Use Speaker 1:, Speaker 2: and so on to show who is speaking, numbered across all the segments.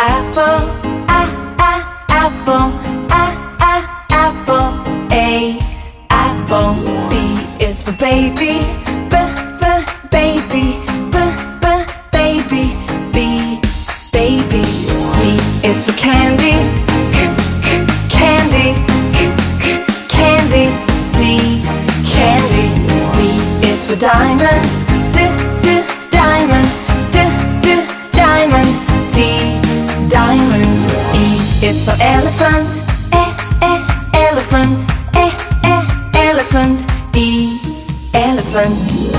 Speaker 1: apple, apple, apple. A, apple. B is for baby, baby, baby. B, baby. C is for candy, candy, candy. C, candy. D is for diamond, diamond, diamond. D, diamond. E is for elephant, elephant, elephant. E, elephant.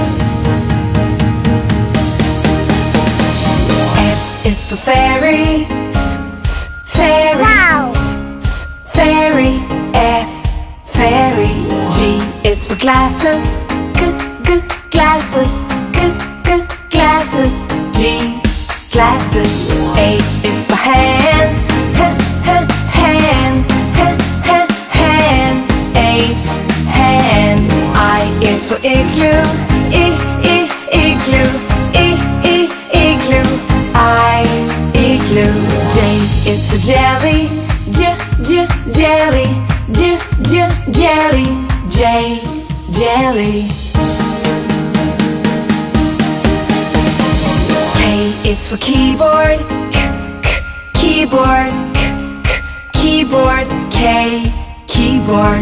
Speaker 1: F is for fairy, fairy.
Speaker 2: Wow.
Speaker 1: Fairy. F, fairy. G is for glasses, glasses, glasses. G, glasses. H is for hand, hand, hand. H, hand. I is for igloo, igloo, igloo. I, igloo. J is for jelly, jelly, jelly. J, jelly. K is for keyboard, keyboard, keyboard. K, keyboard.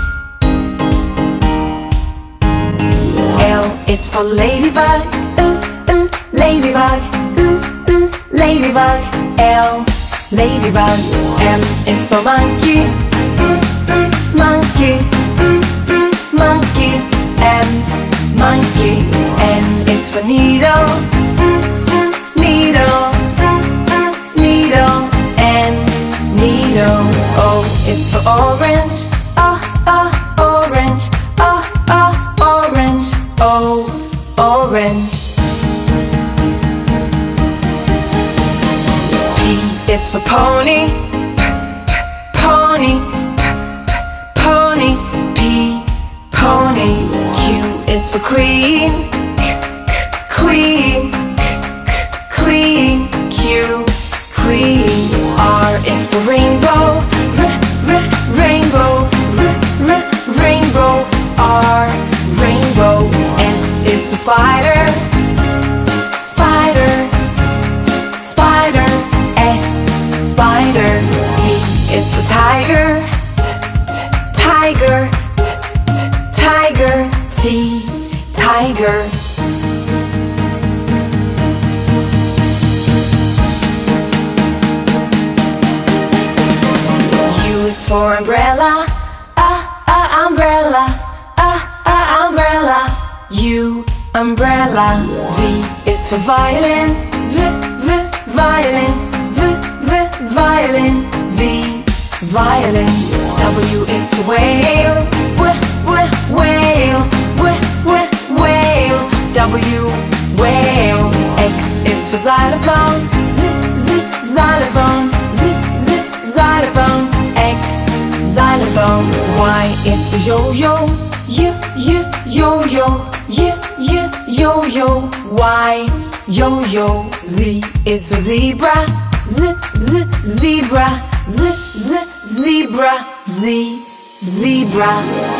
Speaker 1: L is for ladybug, ladybug, ladybug. L, ladybug. M is for monkey, monkey, monkey. M, monkey. N is for needle, needle, needle. N, needle. O is for orange, orange, orange. O, orange. P is for pony, pony, pony. P, pony. Q is for queen, queen, queen. Q, queen. R is for rainbow, rainbow, rainbow. R, rainbow. S is for spider, spider, spider. S, spider. T is for tiger, tiger, tiger. T, tiger. U is for umbrella, umbrella, umbrella. U, umbrella. V is for violin, violin, violin. V, violin. W is for whale, whale, whale. W, whale. X is for xylophone, xylophone, xylophone. X, xylophone. Y is for yo-yo, yo-yo, yo-yo. Y, yo-yo. Z is for zebra, zebra, zebra. Z, zebra.